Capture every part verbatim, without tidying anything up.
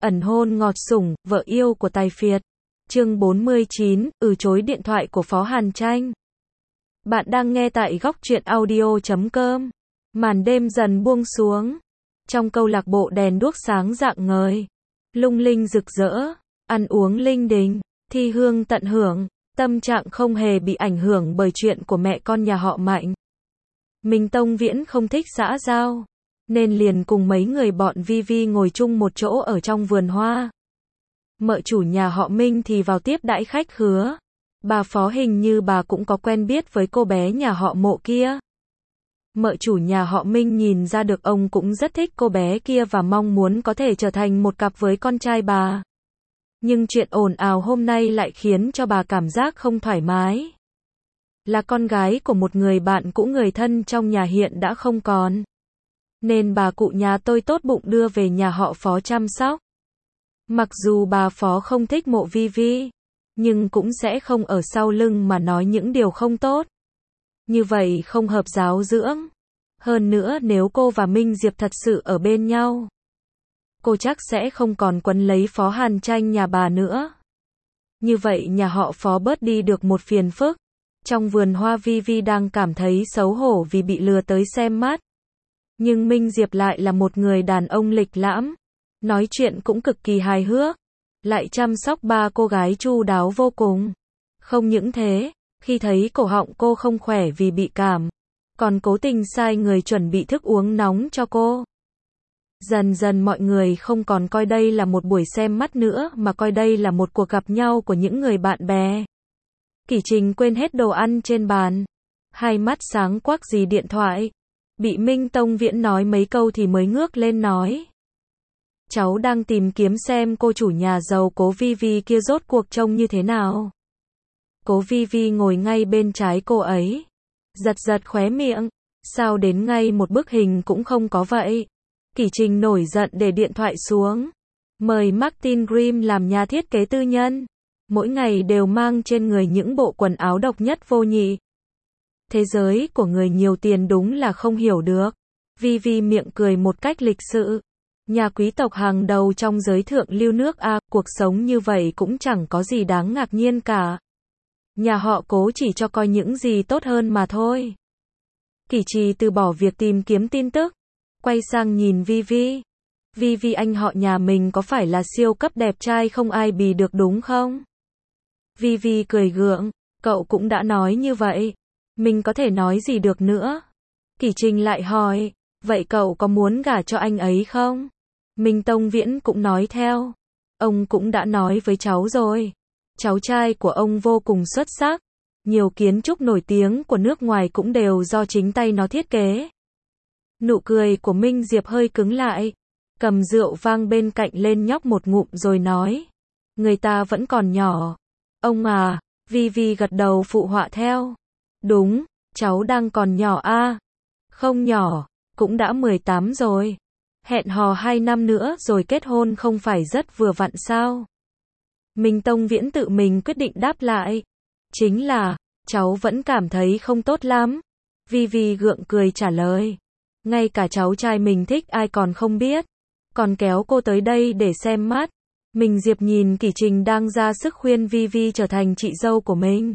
ẩn hôn ngọt sủng, vợ yêu của tài phiệt. Chương bốn mươi chín, ừ chối điện thoại của Phó Hàn Tranh. Bạn đang nghe tại góc truyện audio chấm com. Màn đêm dần buông xuống. Trong câu lạc bộ đèn đuốc sáng rạng ngời, lung linh rực rỡ, ăn uống linh đình, thi hương tận hưởng, tâm trạng không hề bị ảnh hưởng bởi chuyện của mẹ con nhà họ Mạnh. Minh Tông Viễn không thích xã giao, nên liền cùng mấy người bọn Vi Vi ngồi chung một chỗ ở trong vườn hoa. Mợ chủ nhà họ Minh thì vào tiếp đãi khách khứa. Bà Phó hình như bà cũng có quen biết với cô bé nhà họ Mộ kia. Mợ chủ nhà họ Minh nhìn ra được ông cũng rất thích cô bé kia và mong muốn có thể trở thành một cặp với con trai bà. Nhưng chuyện ồn ào hôm nay lại khiến cho bà cảm giác không thoải mái. Là con gái của một người bạn cũ, người thân trong nhà hiện đã không còn, nên bà cụ nhà tôi tốt bụng đưa về nhà họ Phó chăm sóc. Mặc dù bà Phó không thích Mộ Vi Vi, nhưng cũng sẽ không ở sau lưng mà nói những điều không tốt. Như vậy không hợp giáo dưỡng. Hơn nữa nếu cô và Minh Diệp thật sự ở bên nhau, cô chắc sẽ không còn quấn lấy Phó Hàn Tranh nhà bà nữa. Như vậy nhà họ Phó bớt đi được một phiền phức. Trong vườn hoa Vi Vi đang cảm thấy xấu hổ vì bị lừa tới xem mắt. Nhưng Minh Diệp lại là một người đàn ông lịch lãm, nói chuyện cũng cực kỳ hài hước, lại chăm sóc ba cô gái chu đáo vô cùng. Không những thế, khi thấy cổ họng cô không khỏe vì bị cảm, còn cố tình sai người chuẩn bị thức uống nóng cho cô. Dần dần mọi người không còn coi đây là một buổi xem mắt nữa mà coi đây là một cuộc gặp nhau của những người bạn bè. Kỷ Trình quên hết đồ ăn trên bàn, hai mắt sáng quắc dì điện thoại. Bị Minh Tông Viễn nói mấy câu thì mới ngước lên nói: cháu đang tìm kiếm xem cô chủ nhà giàu cố Vi Vi kia rốt cuộc trông như thế nào. Cố Vi Vi ngồi ngay bên trái cô ấy, giật giật khóe miệng, sao đến ngay một bức hình cũng không có vậy. Kỷ Trình nổi giận để điện thoại xuống, mời Martin Grimm làm nhà thiết kế tư nhân, mỗi ngày đều mang trên người những bộ quần áo độc nhất vô nhị. Thế giới của người nhiều tiền đúng là không hiểu được. Vi Vi miệng cười một cách lịch sự. Nhà quý tộc hàng đầu trong giới thượng lưu nước A, cuộc sống như vậy cũng chẳng có gì đáng ngạc nhiên cả. Nhà họ Cố chỉ cho coi những gì tốt hơn mà thôi. Kỷ Trì từ bỏ việc tìm kiếm tin tức, quay sang nhìn Vi Vi. Vi Vi, anh họ nhà mình có phải là siêu cấp đẹp trai không ai bì được đúng không? Vi Vi cười gượng, cậu cũng đã nói như vậy, mình có thể nói gì được nữa. Kỷ Trình lại hỏi, vậy cậu có muốn gả cho anh ấy không? Minh Tông Viễn cũng nói theo, ông cũng đã nói với cháu rồi, cháu trai của ông vô cùng xuất sắc, nhiều kiến trúc nổi tiếng của nước ngoài cũng đều do chính tay nó thiết kế. Nụ cười của Minh Diệp hơi cứng lại, cầm rượu vang bên cạnh lên nhóc một ngụm rồi nói, người ta vẫn còn nhỏ. Ông à, Vi Vi gật đầu phụ họa theo. Đúng, cháu đang còn nhỏ a. À? Không nhỏ, cũng đã mười tám rồi. Hẹn hò hai năm nữa rồi kết hôn không phải rất vừa vặn sao? Minh Tông Viễn tự mình quyết định đáp lại. Chính là, cháu vẫn cảm thấy không tốt lắm. Vi Vi gượng cười trả lời. Ngay cả cháu trai mình thích ai còn không biết. Còn kéo cô tới đây để xem mắt. Mình Diệp nhìn Kỷ Trình đang ra sức khuyên Vi Vi trở thành chị dâu của mình.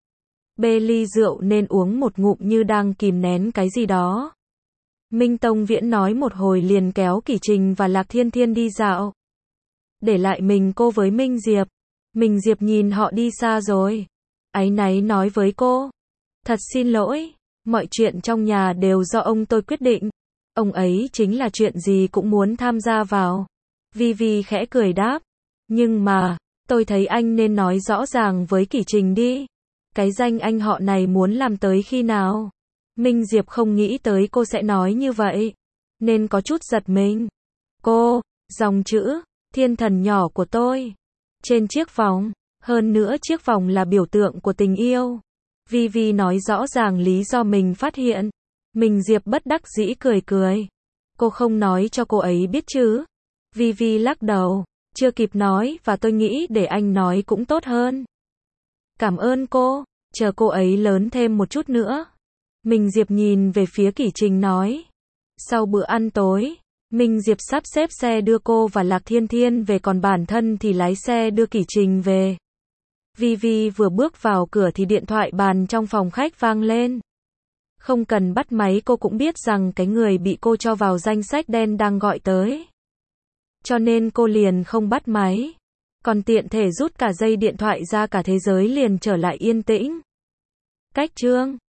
Bê ly rượu nên uống một ngụm như đang kìm nén cái gì đó. Minh Tông Viễn nói một hồi liền kéo Kỷ Trình và Lạc Thiên Thiên đi dạo. Để lại mình cô với Minh Diệp. Minh Diệp nhìn họ đi xa rồi, áy náy nói với cô. Thật xin lỗi, mọi chuyện trong nhà đều do ông tôi quyết định. Ông ấy chính là chuyện gì cũng muốn tham gia vào. Vi Vi khẽ cười đáp. Nhưng mà, tôi thấy anh nên nói rõ ràng với Kỷ Trình đi. Cái danh anh họ này muốn làm tới khi nào? Minh Diệp không nghĩ tới cô sẽ nói như vậy, nên có chút giật mình. Cô, dòng chữ, thiên thần nhỏ của tôi, trên chiếc vòng, hơn nữa chiếc vòng là biểu tượng của tình yêu. Vi Vi nói rõ ràng lý do mình phát hiện. Minh Diệp bất đắc dĩ cười cười. Cô không nói cho cô ấy biết chứ? Vi Vi lắc đầu, chưa kịp nói và tôi nghĩ để anh nói cũng tốt hơn. Cảm ơn cô, chờ cô ấy lớn thêm một chút nữa. Minh Diệp nhìn về phía Kỷ Trình nói. Sau bữa ăn tối, Minh Diệp sắp xếp xe đưa cô và Lạc Thiên Thiên về, còn bản thân thì lái xe đưa Kỷ Trình về. Vi Vi vừa bước vào cửa thì điện thoại bàn trong phòng khách vang lên. Không cần bắt máy cô cũng biết rằng cái người bị cô cho vào danh sách đen đang gọi tới. Cho nên cô liền không bắt máy. Còn tiện thể rút cả dây điện thoại ra, cả thế giới liền trở lại yên tĩnh. Cách chương